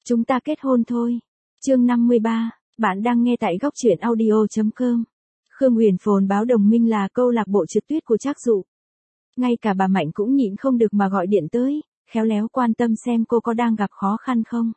Chúng ta kết hôn thôi. Chương 53, bạn đang nghe tại góc truyện audio.com. Khương Huyền Phồn báo đồng minh là câu lạc bộ trượt tuyết của Trác Dụ. Ngay cả bà Mạnh cũng nhịn không được mà gọi điện tới, khéo léo quan tâm xem cô có đang gặp khó khăn không.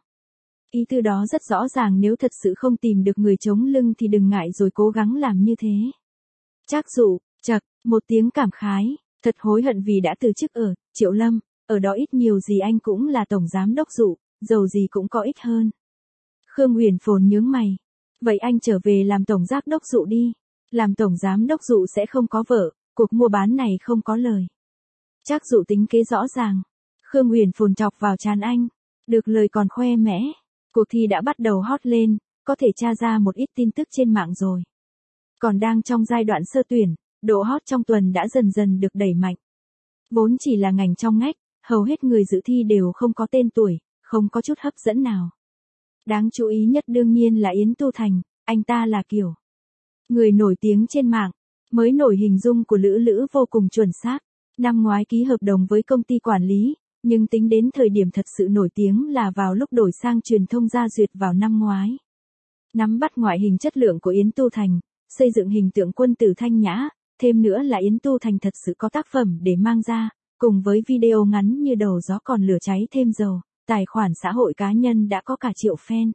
Ý tư đó rất rõ ràng, nếu thật sự không tìm được người chống lưng thì đừng ngại rồi cố gắng làm như thế. Trác Dụ, chậc, một tiếng cảm khái, thật hối hận vì đã từ chức ở Triệu Lâm, ở đó ít nhiều gì anh cũng là tổng giám đốc Dụ, dầu gì cũng có ích hơn. Khương Huyền Phồn nhướng mày, vậy anh trở về làm tổng giám đốc Dụ đi, làm tổng giám đốc Dụ sẽ không có vợ, cuộc mua bán này không có lời. Trác Dụ tính kế rõ ràng. Khương Huyền Phồn chọc vào trán anh, được lời còn khoe mẽ, cuộc thi đã bắt đầu hot lên, có thể tra ra một ít tin tức trên mạng rồi. Còn đang trong giai đoạn sơ tuyển, độ hot trong tuần đã dần dần được đẩy mạnh. Vốn chỉ là ngành trong ngách, hầu hết người dự thi đều không có tên tuổi, không có chút hấp dẫn nào. Đáng chú ý nhất đương nhiên là Yến Tu Thành, anh ta là kiểu người nổi tiếng trên mạng, mới nổi hình dung của Lữ Lữ vô cùng chuẩn xác. Năm ngoái ký hợp đồng với công ty quản lý, nhưng tính đến thời điểm thật sự nổi tiếng là vào lúc đổi sang truyền thông gia duyệt vào năm ngoái. Nắm bắt ngoại hình chất lượng của Yến Tu Thành, xây dựng hình tượng quân tử thanh nhã, thêm nữa là Yến Tu Thành thật sự có tác phẩm để mang ra, cùng với video ngắn như đầu gió còn lửa cháy thêm dầu, tài khoản xã hội cá nhân đã có cả triệu fan.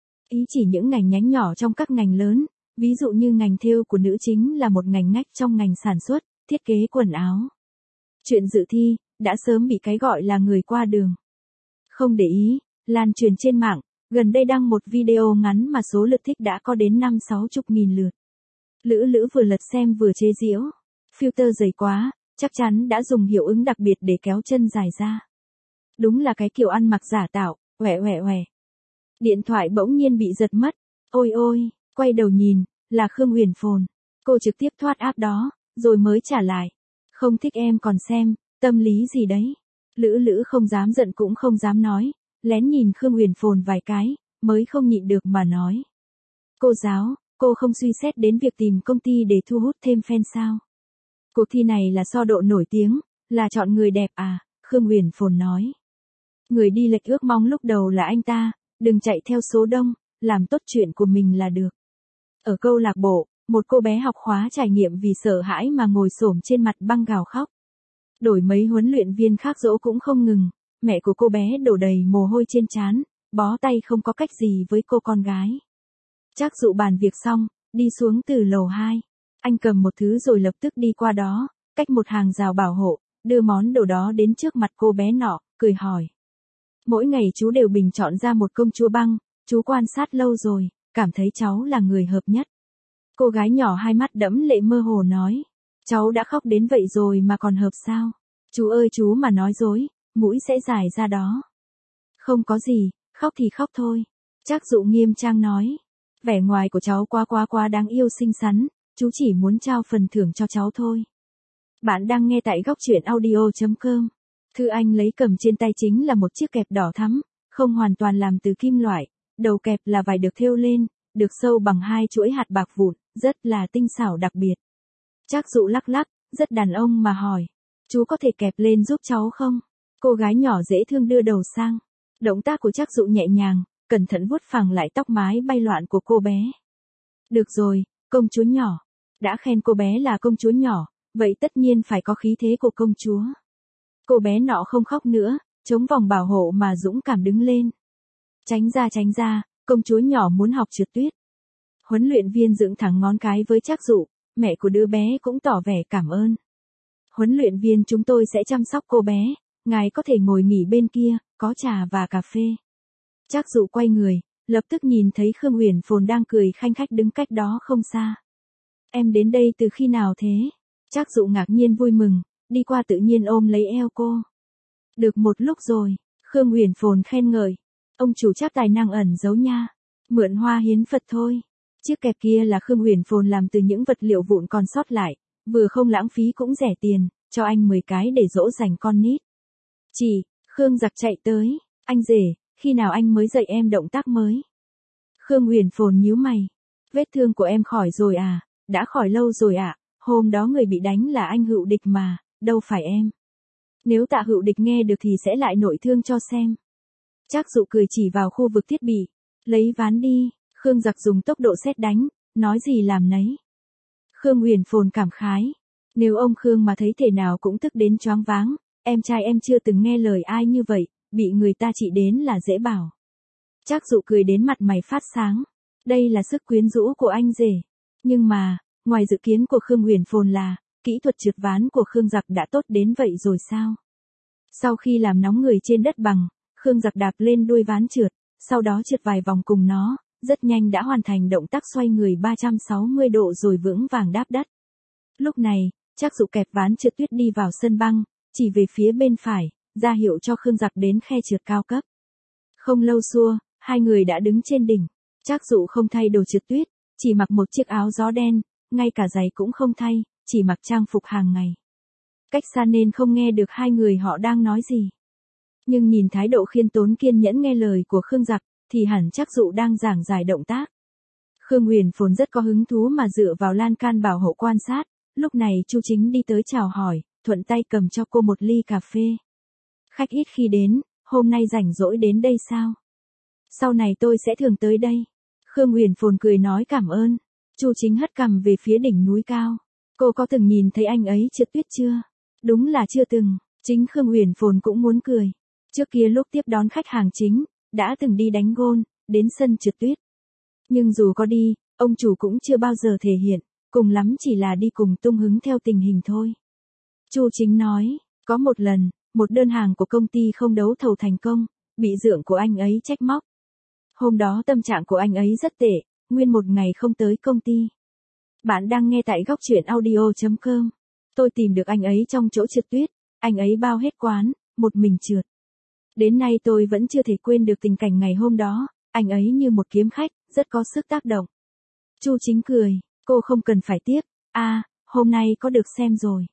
Ý chỉ những ngành nhánh nhỏ trong các ngành lớn, ví dụ như ngành thêu của nữ chính là một ngành ngách trong ngành sản xuất, thiết kế quần áo. Chuyện dự thi, đã sớm bị cái gọi là người qua đường không để ý, lan truyền trên mạng, gần đây đăng một video ngắn mà số lượt thích đã có đến 50-60 nghìn lượt. Lữ Lữ vừa lật xem vừa chế giễu, filter dày quá, chắc chắn đã dùng hiệu ứng đặc biệt để kéo chân dài ra. Đúng là cái kiểu ăn mặc giả tạo, oẻ oẻ oẻ. Điện thoại bỗng nhiên bị giật mất, ôi ôi, quay đầu nhìn, là Khương Huyền Phồn. Cô trực tiếp thoát app đó, rồi mới trả lại. Không thích em còn xem, tâm lý gì đấy. Lữ Lữ không dám giận cũng không dám nói, lén nhìn Khương Huyền Phồn vài cái, mới không nhịn được mà nói. Cô giáo, cô không suy xét đến việc tìm công ty để thu hút thêm fan sao? Cuộc thi này là so độ nổi tiếng, là chọn người đẹp à, Khương Huyền Phồn nói. Người đi lệch ước mong lúc đầu là anh ta, đừng chạy theo số đông, làm tốt chuyện của mình là được. Ở câu lạc bộ, một cô bé học khóa trải nghiệm vì sợ hãi mà ngồi xổm trên mặt băng gào khóc. Đổi mấy huấn luyện viên khác dỗ cũng không ngừng, mẹ của cô bé đổ đầy mồ hôi trên trán, bó tay không có cách gì với cô con gái. Trác Dụ bàn việc xong, đi xuống từ lầu 2. Anh cầm một thứ rồi lập tức đi qua đó, cách một hàng rào bảo hộ, đưa món đồ đó đến trước mặt cô bé nọ, cười hỏi. Mỗi ngày chú đều bình chọn ra một công chúa băng, chú quan sát lâu rồi, cảm thấy cháu là người hợp nhất. Cô gái nhỏ hai mắt đẫm lệ mơ hồ nói. Cháu đã khóc đến vậy rồi mà còn hợp sao? Chú ơi chú mà nói dối, mũi sẽ dài ra đó. Không có gì, khóc thì khóc thôi. Trác Dụ nghiêm trang nói. Vẻ ngoài của cháu quá đáng yêu xinh xắn, chú chỉ muốn trao phần thưởng cho cháu thôi. Bạn đang nghe tại góc truyện audio.com. Thư anh lấy cầm trên tay chính là một chiếc kẹp đỏ thắm, không hoàn toàn làm từ kim loại, đầu kẹp là vải được thêu lên, được sâu bằng hai chuỗi hạt bạc vụn, rất là tinh xảo đặc biệt. Trác Dụ lắc lắc, rất đàn ông mà hỏi. Chú có thể kẹp lên giúp cháu không? Cô gái nhỏ dễ thương đưa đầu sang. Động tác của Trác Dụ nhẹ nhàng, cẩn thận vuốt phẳng lại tóc mái bay loạn của cô bé. Được rồi, công chúa nhỏ. Đã khen cô bé là công chúa nhỏ, vậy tất nhiên phải có khí thế của công chúa. Cô bé nọ không khóc nữa, chống vòng bảo hộ mà dũng cảm đứng lên. Tránh ra, công chúa nhỏ muốn học trượt tuyết. Huấn luyện viên dựng thẳng ngón cái với Trác Dụ, mẹ của đứa bé cũng tỏ vẻ cảm ơn. Huấn luyện viên chúng tôi sẽ chăm sóc cô bé, ngài có thể ngồi nghỉ bên kia, có trà và cà phê. Trác Dụ quay người, lập tức nhìn thấy Khương Huyền Phồn đang cười khanh khách đứng cách đó không xa. Em đến đây từ khi nào thế? Trác Dụ ngạc nhiên vui mừng, đi qua tự nhiên ôm lấy eo cô. Được một lúc rồi, Khương Huyền Phồn khen ngợi. Ông chủ chắc tài năng ẩn giấu nha. Mượn hoa hiến Phật thôi. Chiếc kẹp kia là Khương Huyền Phồn làm từ những vật liệu vụn còn sót lại, vừa không lãng phí cũng rẻ tiền, cho anh 10 cái để dỗ dành con nít. Khương giặc chạy tới, anh rể, khi nào anh mới dạy em động tác mới? Khương Huyền Phồn nhíu mày. Vết thương của em khỏi rồi à? Đã khỏi lâu rồi ạ, hôm đó người bị đánh là anh Hữu Địch mà, đâu phải em. Nếu Tạ Hữu Địch nghe được thì sẽ lại nội thương cho xem. Trác Dụ cười chỉ vào khu vực thiết bị. Lấy ván đi, Khương Giặc dùng tốc độ sét đánh, nói gì làm nấy. Khương Huyền Phồn cảm khái. Nếu ông Khương mà thấy thể nào cũng tức đến choáng váng, em trai em chưa từng nghe lời ai như vậy, bị người ta trị đến là dễ bảo. Trác Dụ cười đến mặt mày phát sáng. Đây là sức quyến rũ của anh rể. Nhưng mà, ngoài dự kiến của Khương Huyền Phồn là, kỹ thuật trượt ván của Khương Giặc đã tốt đến vậy rồi sao? Sau khi làm nóng người trên đất bằng, Khương Giặc đạp lên đuôi ván trượt, sau đó trượt vài vòng cùng nó, rất nhanh đã hoàn thành động tác xoay người 360 độ rồi vững vàng đáp đất. Lúc này, Trác Dụ kẹp ván trượt tuyết đi vào sân băng, chỉ về phía bên phải, ra hiệu cho Khương Giặc đến khe trượt cao cấp. Không lâu xua, hai người đã đứng trên đỉnh. Trác Dụ không thay đồ trượt tuyết, chỉ mặc một chiếc áo gió đen, ngay cả giày cũng không thay, chỉ mặc trang phục hàng ngày. Cách xa nên không nghe được hai người họ đang nói gì. Nhưng nhìn thái độ khiêm tốn kiên nhẫn nghe lời của Khương Giặc, thì hẳn Trác Dụ đang giảng giải động tác. Khương Huyền Phồn rất có hứng thú mà dựa vào lan can bảo hộ quan sát, lúc này Chu Chính đi tới chào hỏi, thuận tay cầm cho cô một ly cà phê. Khách ít khi đến, hôm nay rảnh rỗi đến đây sao? Sau này tôi sẽ thường tới đây. Khương Huyền Phồn cười nói cảm ơn. Chu Chính hất cằm về phía đỉnh núi cao. Cô có từng nhìn thấy anh ấy trượt tuyết chưa? Đúng là chưa từng. Chính Khương Huyền Phồn cũng muốn cười. Trước kia lúc tiếp đón khách hàng chính, đã từng đi đánh gôn, đến sân trượt tuyết. Nhưng dù có đi, ông chủ cũng chưa bao giờ thể hiện, cùng lắm chỉ là đi cùng tung hứng theo tình hình thôi. Chu Chính nói, có một lần, một đơn hàng của công ty không đấu thầu thành công, bị dượng của anh ấy trách móc. Hôm đó tâm trạng của anh ấy rất tệ, nguyên một ngày không tới công ty. Bạn đang nghe tại góc truyện audio.com. Tôi tìm được anh ấy trong chỗ trượt tuyết, anh ấy bao hết quán, một mình trượt. Đến nay tôi vẫn chưa thể quên được tình cảnh ngày hôm đó, anh ấy như một kiếm khách, rất có sức tác động. Chu Chính cười, cô không cần phải tiếp, hôm nay có được xem rồi.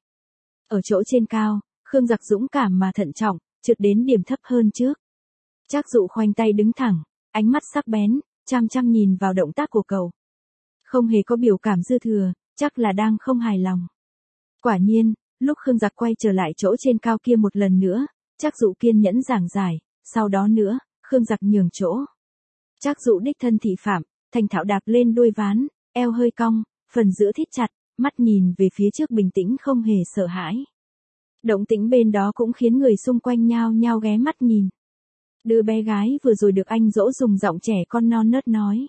Ở chỗ trên cao, Khương Giặc dũng cảm mà thận trọng, trượt đến điểm thấp hơn trước. Trác Dụ khoanh tay đứng thẳng, ánh mắt sắc bén, chăm chăm nhìn vào động tác của cậu. Không hề có biểu cảm dư thừa, chắc là đang không hài lòng. Quả nhiên, lúc Khương Giặc quay trở lại chỗ trên cao kia một lần nữa, Trác Dụ kiên nhẫn giảng giải, sau đó nữa, Khương Giặc nhường chỗ. Trác Dụ đích thân thị phạm, thành thạo đạp lên đuôi ván, eo hơi cong, phần giữa thít chặt, mắt nhìn về phía trước bình tĩnh không hề sợ hãi. Động tĩnh bên đó cũng khiến người xung quanh nhao nhao ghé mắt nhìn. Đứa bé gái vừa rồi được anh dỗ dùng giọng trẻ con non nớt nói.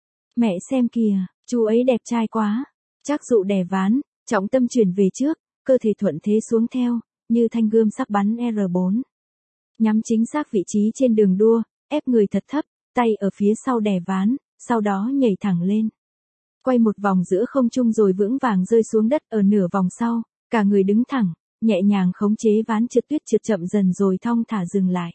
Mẹ xem kìa, chú ấy đẹp trai quá. Trác Dụ đè ván, trọng tâm chuyển về trước, cơ thể thuận thế xuống theo, như thanh gươm sắc bắn R4. Nhắm chính xác vị trí trên đường đua, ép người thật thấp, tay ở phía sau đè ván, sau đó nhảy thẳng lên. Quay một vòng giữa không trung rồi vững vàng rơi xuống đất ở nửa vòng sau, cả người đứng thẳng, nhẹ nhàng khống chế ván trượt tuyết trượt chậm dần rồi thong thả dừng lại.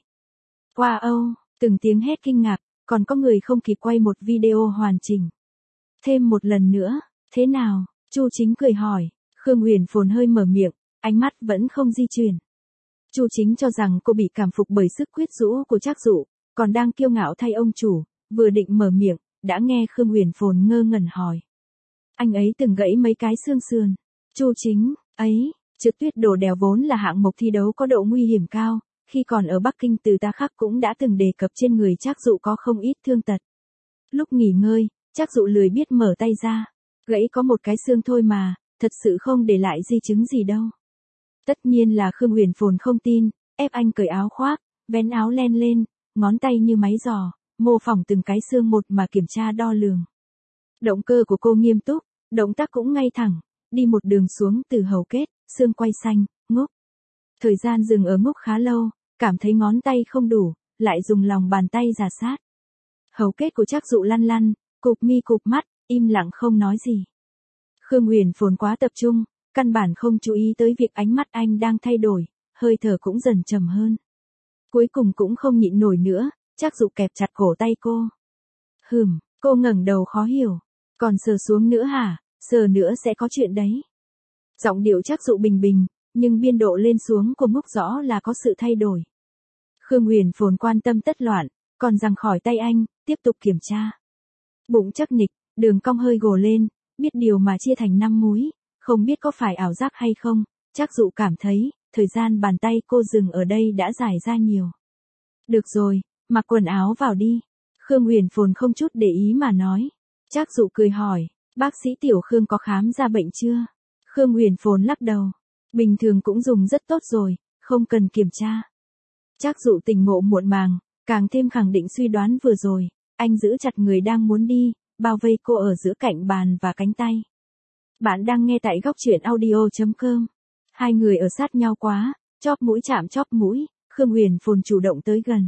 Wow, từng tiếng hét kinh ngạc, còn có người không kịp quay một video hoàn chỉnh. Thêm một lần nữa, thế nào? Chu Chính cười hỏi. Khương Huyền Phồn hơi mở miệng, ánh mắt vẫn không di chuyển. Chu Chính cho rằng cô bị cảm phục bởi sức quyết rũ của Trác Dụ, còn đang kiêu ngạo thay ông chủ, vừa định mở miệng, đã nghe Khương Huyền Phồn ngơ ngẩn hỏi. Anh ấy từng gãy mấy cái xương sườn. Chu Chính, trượt tuyết đổ đèo vốn là hạng mục thi đấu có độ nguy hiểm cao, khi còn ở Bắc Kinh Từ Ta Khắc cũng đã từng đề cập trên người Trác Dụ có không ít thương tật. Lúc nghỉ ngơi, Trác Dụ lười biết mở tay ra, gãy có một cái xương thôi mà, thật sự không để lại di chứng gì đâu. Tất nhiên là Khương Huyền Phồn không tin, ép anh cởi áo khoác, vén áo len lên, ngón tay như máy giò, mô phỏng từng cái xương một mà kiểm tra đo lường. Động cơ của cô nghiêm túc, động tác cũng ngay thẳng, đi một đường xuống từ hầu kết, xương quay xanh, ngúc. Thời gian dừng ở ngúc khá lâu, cảm thấy ngón tay không đủ, lại dùng lòng bàn tay rà sát. Hầu kết của Trác Dụ lăn lăn, cụp mi cụp mắt, im lặng không nói gì. Khương Huyền Phồn quá tập trung, căn bản không chú ý tới việc ánh mắt anh đang thay đổi, hơi thở cũng dần trầm hơn. Cuối cùng cũng không nhịn nổi nữa, Trác Dụ kẹp chặt cổ tay cô. Cô ngẩng đầu khó hiểu. Còn sờ xuống nữa hả? Sờ nữa sẽ có chuyện đấy. Giọng điệu Trác Dụ bình bình, nhưng biên độ lên xuống của ngúc rõ là có sự thay đổi. Khương Huyền Phồn quan tâm tất loạn, còn giằng khỏi tay anh, tiếp tục kiểm tra. Bụng chắc nịch, đường cong hơi gồ lên, biết điều mà chia thành 5 múi, không biết có phải ảo giác hay không, Trác Dụ cảm thấy, thời gian bàn tay cô dừng ở đây đã dài ra nhiều. Được rồi, mặc quần áo vào đi. Khương Huyền Phồn không chút để ý mà nói. Trác Dụ cười hỏi, bác sĩ Tiểu Khương có khám ra bệnh chưa? Khương Huyền Phồn lắc đầu. Bình thường cũng dùng rất tốt rồi, không cần kiểm tra. Trác Dụ tỉnh ngộ muộn màng, càng thêm khẳng định suy đoán vừa rồi. Anh giữ chặt người đang muốn đi, bao vây cô ở giữa cạnh bàn và cánh tay. Bạn đang nghe tại góc truyện audio.com. Hai người ở sát nhau quá, chóp mũi chạm chóp mũi, Khương Huyền Phồn chủ động tới gần.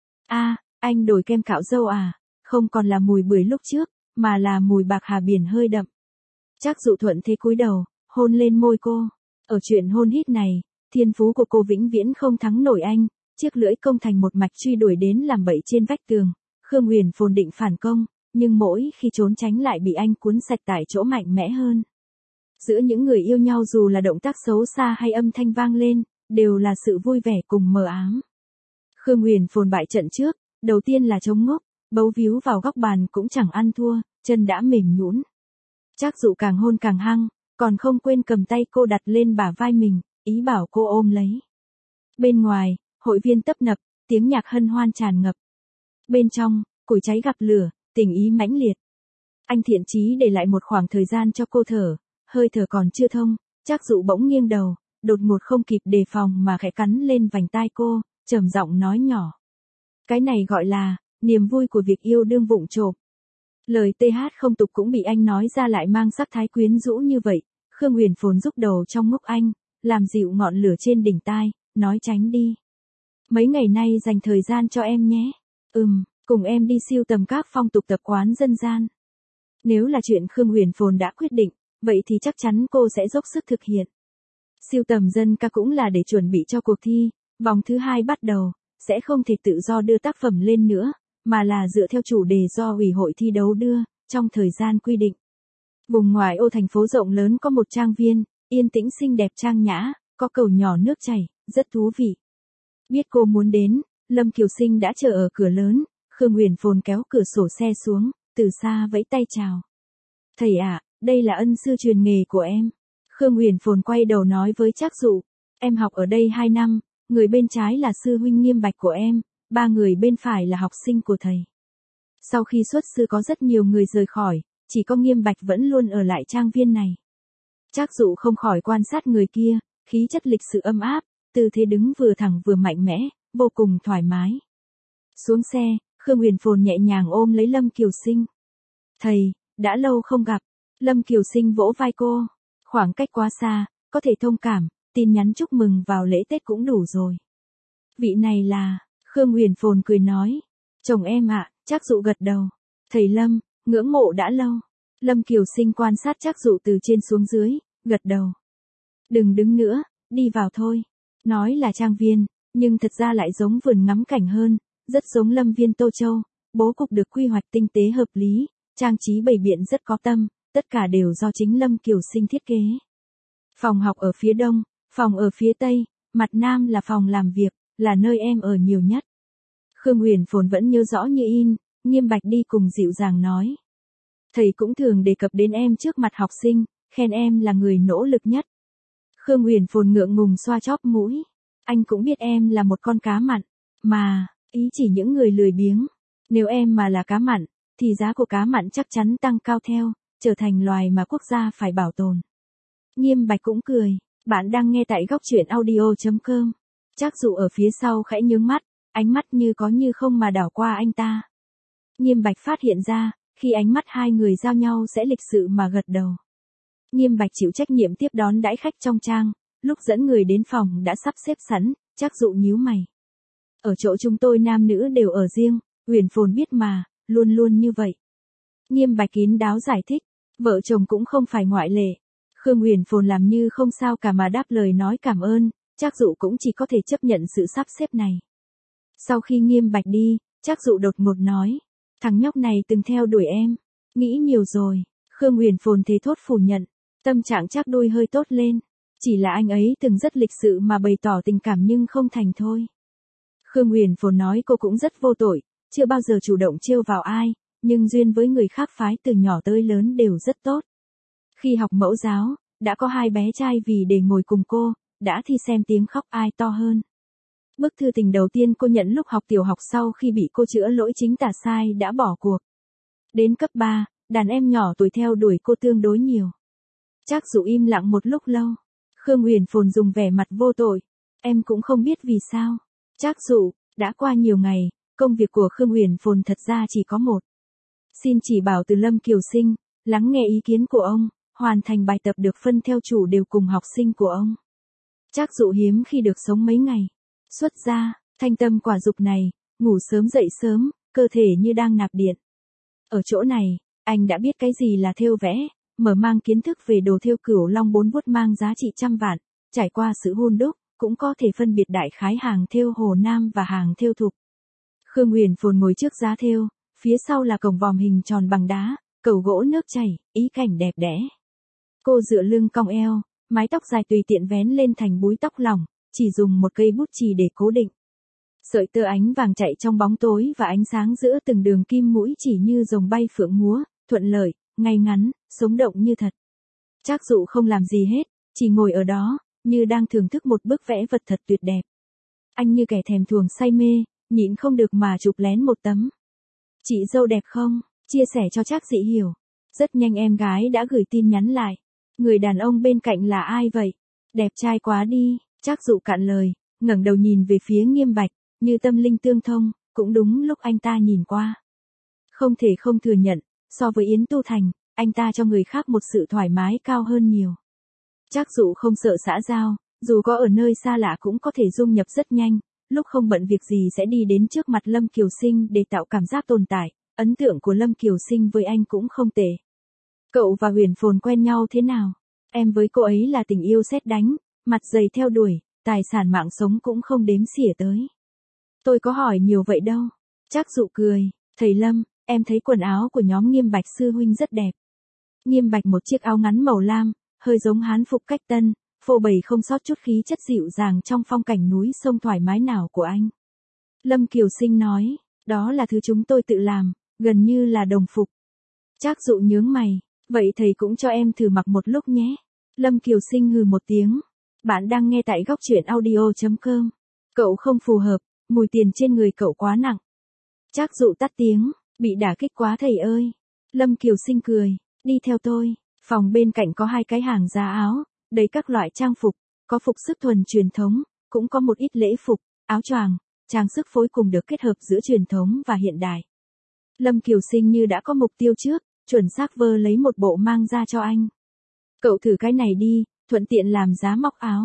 Anh đổi kem cạo râu à? Không còn là mùi bưởi lúc trước, mà là mùi bạc hà biển hơi đậm. Trác Dụ thuận thế cúi đầu, hôn lên môi cô. Ở chuyện hôn hít này, thiên phú của cô vĩnh viễn không thắng nổi anh, chiếc lưỡi công thành một mạch truy đuổi đến làm bậy trên vách tường. Khương Huyền Phồn định phản công, nhưng mỗi khi trốn tránh lại bị anh cuốn sạch tại chỗ mạnh mẽ hơn. Giữa những người yêu nhau dù là động tác xấu xa hay âm thanh vang lên, đều là sự vui vẻ cùng mờ ám. Khương Huyền Phồn bại trận trước, đầu tiên là chống ngốc, bấu víu vào góc bàn cũng chẳng ăn thua, chân đã mềm nhũn. Trác Dụ càng hôn càng hăng, còn không quên cầm tay cô đặt lên bả vai mình, ý bảo cô ôm lấy. Bên ngoài, hội viên tấp nập, tiếng nhạc hân hoan tràn ngập. Bên trong, củi cháy gặp lửa, tình ý mãnh liệt. Anh thiện chí để lại một khoảng thời gian cho cô thở, hơi thở còn chưa thông, Trác Dụ bỗng nghiêng đầu, đột ngột không kịp đề phòng mà khẽ cắn lên vành tai cô, trầm giọng nói nhỏ. Cái này gọi là, niềm vui của việc yêu đương vụng trộm. Lời TH không tục cũng bị anh nói ra lại mang sắc thái quyến rũ như vậy, Khương Huyền Phồn rúc đầu trong ngốc anh, làm dịu ngọn lửa trên đỉnh tai, nói tránh đi. Mấy ngày nay dành thời gian cho em nhé. Cùng em đi sưu tầm các phong tục tập quán dân gian. Nếu là chuyện Khương Huyền Phồn đã quyết định, vậy thì chắc chắn cô sẽ dốc sức thực hiện. Sưu tầm dân ca cũng là để chuẩn bị cho cuộc thi, vòng thứ 2 bắt đầu, sẽ không thể tự do đưa tác phẩm lên nữa, mà là dựa theo chủ đề do ủy hội thi đấu đưa, trong thời gian quy định. Vùng ngoại ô thành phố rộng lớn có một trang viên, yên tĩnh xinh đẹp trang nhã, có cầu nhỏ nước chảy, rất thú vị. Biết cô muốn đến, Lâm Kiều Sinh đã chờ ở cửa lớn, Khương Huyền Phồn kéo cửa sổ xe xuống, từ xa vẫy tay chào. Thầy ạ, đây là ân sư truyền nghề của em. Khương Huyền Phồn quay đầu nói với Trác Dụ, em học ở đây 2 năm, người bên trái là sư huynh Nghiêm Bạch của em, 3 người bên phải là học sinh của thầy. Sau khi xuất sư có rất nhiều người rời khỏi, chỉ có Nghiêm Bạch vẫn luôn ở lại trang viên này. Trác Dụ không khỏi quan sát người kia, khí chất lịch sự âm áp, tư thế đứng vừa thẳng vừa mạnh mẽ, vô cùng thoải mái. Xuống xe, Khương Huyền Phồn nhẹ nhàng ôm lấy Lâm Kiều Sinh. Thầy, đã lâu không gặp. Lâm Kiều Sinh vỗ vai cô. Khoảng cách quá xa, có thể thông cảm, tin nhắn chúc mừng vào lễ Tết cũng đủ rồi. Vị này là, Khương Huyền Phồn cười nói. Chồng em ạ, Trác Dụ gật đầu. Thầy Lâm, ngưỡng mộ đã lâu. Lâm Kiều Sinh quan sát Trác Dụ từ trên xuống dưới, gật đầu. Đừng đứng nữa, đi vào thôi. Nói là trang viên, nhưng thật ra lại giống vườn ngắm cảnh hơn, rất giống Lâm Viên Tô Châu, bố cục được quy hoạch tinh tế hợp lý, trang trí bày biện rất có tâm, tất cả đều do chính Lâm Kiều Sinh thiết kế. Phòng học ở phía đông, phòng ở phía tây, mặt nam là phòng làm việc, là nơi em ở nhiều nhất. Khương Huyền Phồn vẫn nhớ rõ như in, Nghiêm Bạch đi cùng dịu dàng nói. Thầy cũng thường đề cập đến em trước mặt học sinh, khen em là người nỗ lực nhất. Khương Huyền Phồn ngượng ngùng xoa chóp mũi. Anh cũng biết em là một con cá mặn, mà, ý chỉ những người lười biếng. Nếu em mà là cá mặn, thì giá của cá mặn chắc chắn tăng cao theo, trở thành loài mà quốc gia phải bảo tồn. Nghiêm Bạch cũng cười, bạn đang nghe tại góc truyện audio.com. Trác Dụ ở phía sau khẽ nhướng mắt, ánh mắt như có như không mà đảo qua anh ta. Nghiêm Bạch phát hiện ra, khi ánh mắt hai người giao nhau sẽ lịch sự mà gật đầu. Nghiêm Bạch chịu trách nhiệm tiếp đón đãi khách trong trang, lúc dẫn người đến phòng đã sắp xếp sẵn, Trác Dụ nhíu mày. Ở chỗ chúng tôi nam nữ đều ở riêng, Huyền Phồn biết mà, luôn luôn như vậy. Nghiêm Bạch kín đáo giải thích, vợ chồng cũng không phải ngoại lệ. Khương Huyền Phồn làm như không sao cả mà đáp lời nói cảm ơn, Trác Dụ cũng chỉ có thể chấp nhận sự sắp xếp này. Sau khi Nghiêm Bạch đi, Trác Dụ đột ngột nói, thằng nhóc này từng theo đuổi em, nghĩ nhiều rồi. Khương Huyền Phồn thế thốt phủ nhận, tâm trạng Trác đôi hơi tốt lên, chỉ là anh ấy từng rất lịch sự mà bày tỏ tình cảm nhưng không thành thôi. Khương Huyền Phồn nói cô cũng rất vô tội, chưa bao giờ chủ động trêu vào ai, nhưng duyên với người khác phái từ nhỏ tới lớn đều rất tốt. Khi học mẫu giáo, đã có 2 bé trai vì để ngồi cùng cô, đã thi xem tiếng khóc ai to hơn. Bức thư tình đầu tiên cô nhận lúc học tiểu học sau khi bị cô chữa lỗi chính tả sai đã bỏ cuộc. Đến cấp 3, đàn em nhỏ tuổi theo đuổi cô tương đối nhiều. Trác Dụ im lặng một lúc lâu. Khương Huyền Phồn dùng vẻ mặt vô tội. Em cũng không biết vì sao. Trác Dụ, đã qua nhiều ngày, công việc của Khương Huyền Phồn thật ra chỉ có một. Xin chỉ bảo từ Lâm Kiều Sinh, lắng nghe ý kiến của ông, hoàn thành bài tập được phân theo chủ đều cùng học sinh của ông. Trác Dụ hiếm khi được sống mấy ngày. Xuất gia, thanh tâm quả dục này, ngủ sớm dậy sớm, cơ thể như đang nạp điện. Ở chỗ này, anh đã biết cái gì là thêu vẽ, mở mang kiến thức về đồ thêu Cửu Long 4 vuốt mang giá trị trăm vạn, trải qua sự hun đúc, cũng có thể phân biệt đại khái hàng thêu Hồ Nam và hàng thêu thục. Khương Huyền Phồn ngồi trước giá thêu, phía sau là cổng vòm hình tròn bằng đá, cầu gỗ nước chảy, ý cảnh đẹp đẽ. Cô dựa lưng cong eo, mái tóc dài tùy tiện vén lên thành búi tóc lỏng, chỉ dùng một cây bút chì để cố định. Sợi tơ ánh vàng chạy trong bóng tối và ánh sáng giữa từng đường kim mũi chỉ như rồng bay phượng múa, thuận lợi, ngay ngắn, sống động như thật. Trác Dụ không làm gì hết, chỉ ngồi ở đó, như đang thưởng thức một bức vẽ vật thật tuyệt đẹp. Anh như kẻ thèm thuồng say mê, nhịn không được mà chụp lén một tấm. Chị dâu đẹp không? Chia sẻ cho Trác Dị hiểu. Rất nhanh em gái đã gửi tin nhắn lại. Người đàn ông bên cạnh là ai vậy? Đẹp trai quá đi. Trác Dụ cạn lời, ngẩng đầu nhìn về phía Nghiêm Bạch, như tâm linh tương thông, cũng đúng lúc anh ta nhìn qua. Không thể không thừa nhận, so với Yến Tu Thành, anh ta cho người khác một sự thoải mái cao hơn nhiều. Trác Dụ không sợ xã giao, dù có ở nơi xa lạ cũng có thể dung nhập rất nhanh, lúc không bận việc gì sẽ đi đến trước mặt Lâm Kiều Sinh để tạo cảm giác tồn tại, ấn tượng của Lâm Kiều Sinh với anh cũng không tệ. Cậu và Huyền Phồn quen nhau thế nào? Em với cô ấy là tình yêu sét đánh, mặt dày theo đuổi, tài sản mạng sống cũng không đếm xỉa tới. Tôi có hỏi nhiều vậy đâu. Trác Dụ cười, thầy Lâm, em thấy quần áo của nhóm Nghiêm Bạch sư huynh rất đẹp. Nghiêm Bạch một chiếc áo ngắn màu lam, hơi giống hán phục cách tân, phô bày không sót chút khí chất dịu dàng trong phong cảnh núi sông thoải mái nào của anh. Lâm Kiều Sinh nói, đó là thứ chúng tôi tự làm, gần như là đồng phục. Trác Dụ nhướng mày, vậy thầy cũng cho em thử mặc một lúc nhé. Lâm Kiều Sinh hừ một tiếng. Bạn đang nghe tại góc truyện audio.com. Cậu không phù hợp, mùi tiền trên người cậu quá nặng. Trác Dụ tắt tiếng, bị đả kích quá thầy ơi. Lâm Kiều Sinh cười, đi theo tôi. Phòng bên cạnh có 2 cái hàng giá áo, đầy các loại trang phục, có phục sức thuần truyền thống, cũng có một ít lễ phục, áo choàng, trang sức phối cùng được kết hợp giữa truyền thống và hiện đại. Lâm Kiều Sinh như đã có mục tiêu trước, chuẩn xác vơ lấy một bộ mang ra cho anh. Cậu thử cái này đi, thuận tiện làm giá móc áo.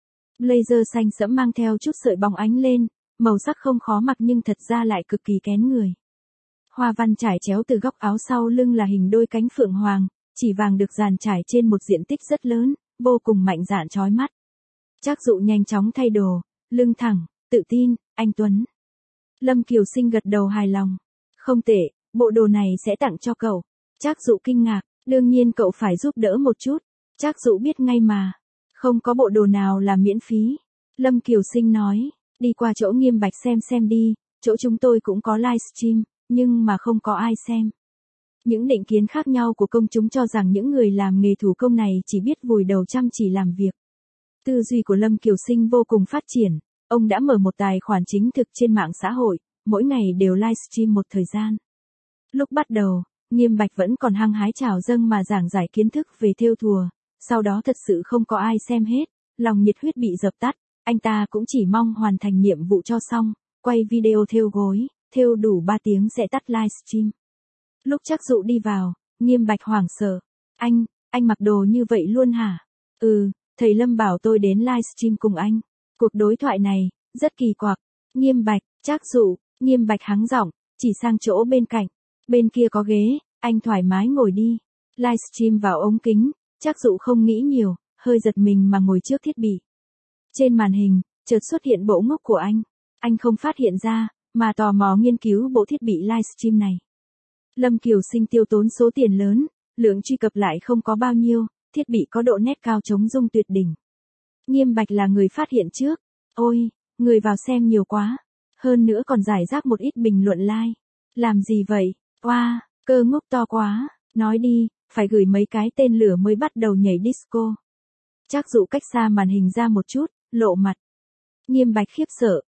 Blazer xanh sẫm mang theo chút sợi bóng ánh lên, màu sắc không khó mặc nhưng thật ra lại cực kỳ kén người. Hoa văn trải chéo từ góc áo sau lưng là hình đôi cánh phượng hoàng, chỉ vàng được dàn trải trên một diện tích rất lớn, vô cùng mạnh dạn chói mắt. Trác Dụ nhanh chóng thay đồ, lưng thẳng, tự tin, anh tuấn. Lâm Kiều Sinh gật đầu hài lòng. Không tệ, bộ đồ này sẽ tặng cho cậu. Trác Dụ kinh ngạc, đương nhiên cậu phải giúp đỡ một chút. Trác Dụ biết ngay mà. Không có bộ đồ nào là miễn phí. Lâm Kiều Sinh nói, đi qua chỗ Nghiêm Bạch xem đi, chỗ chúng tôi cũng có livestream, nhưng mà không có ai xem. Những định kiến khác nhau của công chúng cho rằng những người làm nghề thủ công này chỉ biết vùi đầu chăm chỉ làm việc. Tư duy của Lâm Kiều Sinh vô cùng phát triển, ông đã mở một tài khoản chính thực trên mạng xã hội, mỗi ngày đều livestream một thời gian. Lúc bắt đầu, Nghiêm Bạch vẫn còn hăng hái trào dâng mà giảng giải kiến thức về thêu thùa, sau đó thật sự không có ai xem hết, lòng nhiệt huyết bị dập tắt, anh ta cũng chỉ mong hoàn thành nhiệm vụ cho xong, quay video thêu gối, thêu đủ 3 tiếng sẽ tắt livestream. Lúc Trác Dụ đi vào, Nghiêm Bạch hoảng sợ. Anh mặc đồ như vậy luôn hả? Thầy Lâm bảo tôi đến livestream cùng anh. Cuộc đối thoại này, rất kỳ quặc. Nghiêm Bạch, Trác Dụ, Nghiêm Bạch hắng giọng, chỉ sang chỗ bên cạnh. Bên kia có ghế, anh thoải mái ngồi đi. Livestream vào ống kính, Trác Dụ không nghĩ nhiều, hơi giật mình mà ngồi trước thiết bị. Trên màn hình, chợt xuất hiện bộ ngốc của anh. Anh không phát hiện ra, mà tò mò nghiên cứu bộ thiết bị livestream này. Lâm Kiều Sinh tiêu tốn số tiền lớn, lượng truy cập lại không có bao nhiêu, thiết bị có độ nét cao chống rung tuyệt đỉnh. Nghiêm Bạch là người phát hiện trước. Ôi, người vào xem nhiều quá. Hơn nữa còn giải rác một ít bình luận like. Làm gì vậy? Oa, cơ ngốc to quá. Nói đi, phải gửi mấy cái tên lửa mới bắt đầu nhảy disco. Trác Dụ cách xa màn hình ra một chút, lộ mặt. Nghiêm Bạch khiếp sợ,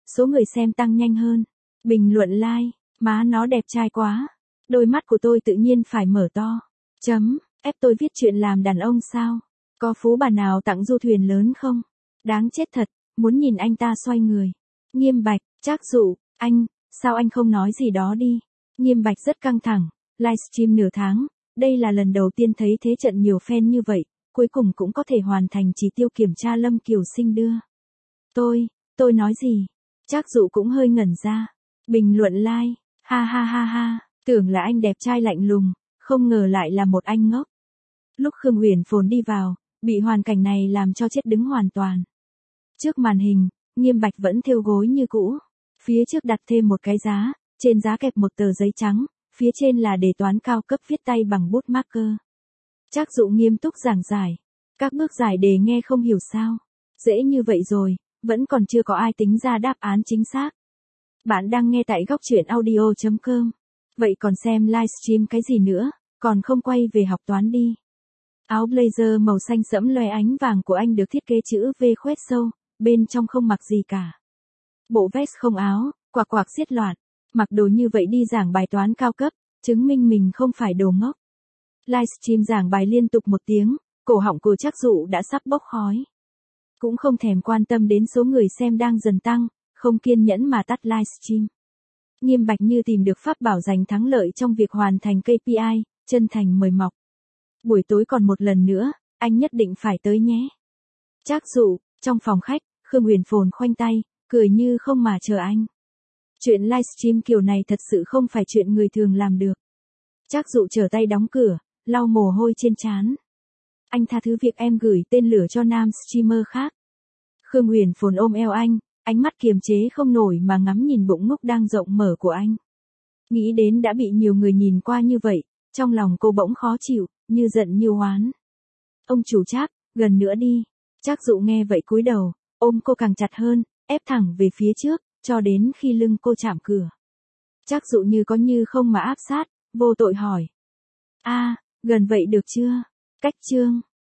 số người xem tăng nhanh hơn. Bình luận like, má nó đẹp trai quá. Đôi mắt của tôi tự nhiên phải mở to. Ép tôi viết chuyện làm đàn ông sao? Có phú bà nào tặng du thuyền lớn không? Đáng chết thật, muốn nhìn anh ta xoay người. Nghiêm Bạch, Trác Dụ, anh, sao anh không nói gì đó đi? Nghiêm Bạch rất căng thẳng, livestream nửa tháng, đây là lần đầu tiên thấy thế trận nhiều fan như vậy, cuối cùng cũng có thể hoàn thành chỉ tiêu kiểm tra Lâm Kiều Sinh đưa. Tôi nói gì? Trác Dụ cũng hơi ngẩn ra. Bình luận like, ha ha ha ha, tưởng là anh đẹp trai lạnh lùng, không ngờ lại là một anh ngốc. Lúc Khương Huyền Phồn đi vào, bị hoàn cảnh này làm cho chết đứng hoàn toàn. Trước màn hình, Nghiêm Bạch vẫn thêu gối như cũ. Phía trước đặt thêm một cái giá, trên giá kẹp một tờ giấy trắng, phía trên là đề toán cao cấp viết tay bằng bút marker. Trác Dụ nghiêm túc giảng giải. Các bước giải đề nghe không hiểu sao. Dễ như vậy rồi, vẫn còn chưa có ai tính ra đáp án chính xác. Bạn đang nghe tại góc truyện audio.com. Vậy còn xem livestream cái gì nữa, còn không quay về học toán đi. Áo blazer màu xanh sẫm loe ánh vàng của anh được thiết kế chữ V khoét sâu, bên trong không mặc gì cả. Bộ vest không áo, quạc xiết loạn, mặc đồ như vậy đi giảng bài toán cao cấp, chứng minh mình không phải đồ ngốc. Livestream giảng bài liên tục một tiếng, cổ họng của Trác Dụ đã sắp bốc khói. Cũng không thèm quan tâm đến số người xem đang dần tăng, không kiên nhẫn mà tắt livestream. Nghiêm Bạch như tìm được pháp bảo giành thắng lợi trong việc hoàn thành KPI, chân thành mời mọc. Buổi tối còn một lần nữa, anh nhất định phải tới nhé. Trác Dụ, trong phòng khách, Khương Huyền Phồn khoanh tay, cười như không mà chờ anh. Chuyện livestream kiểu này thật sự không phải chuyện người thường làm được. Trác Dụ trở tay đóng cửa, lau mồ hôi trên trán. Anh tha thứ việc em gửi tên lửa cho nam streamer khác. Khương Huyền Phồn ôm eo anh, ánh mắt kiềm chế không nổi mà ngắm nhìn bụng ngốc đang rộng mở của anh. Nghĩ đến đã bị nhiều người nhìn qua như vậy, trong lòng cô bỗng khó chịu, như giận như oán. Ông chủ Trác, gần nữa đi. Trác Dụ nghe vậy cúi đầu, ôm cô càng chặt hơn, ép thẳng về phía trước, cho đến khi lưng cô chạm cửa. Trác Dụ như có như không mà áp sát, vô tội hỏi. Gần vậy được chưa? Cách chương.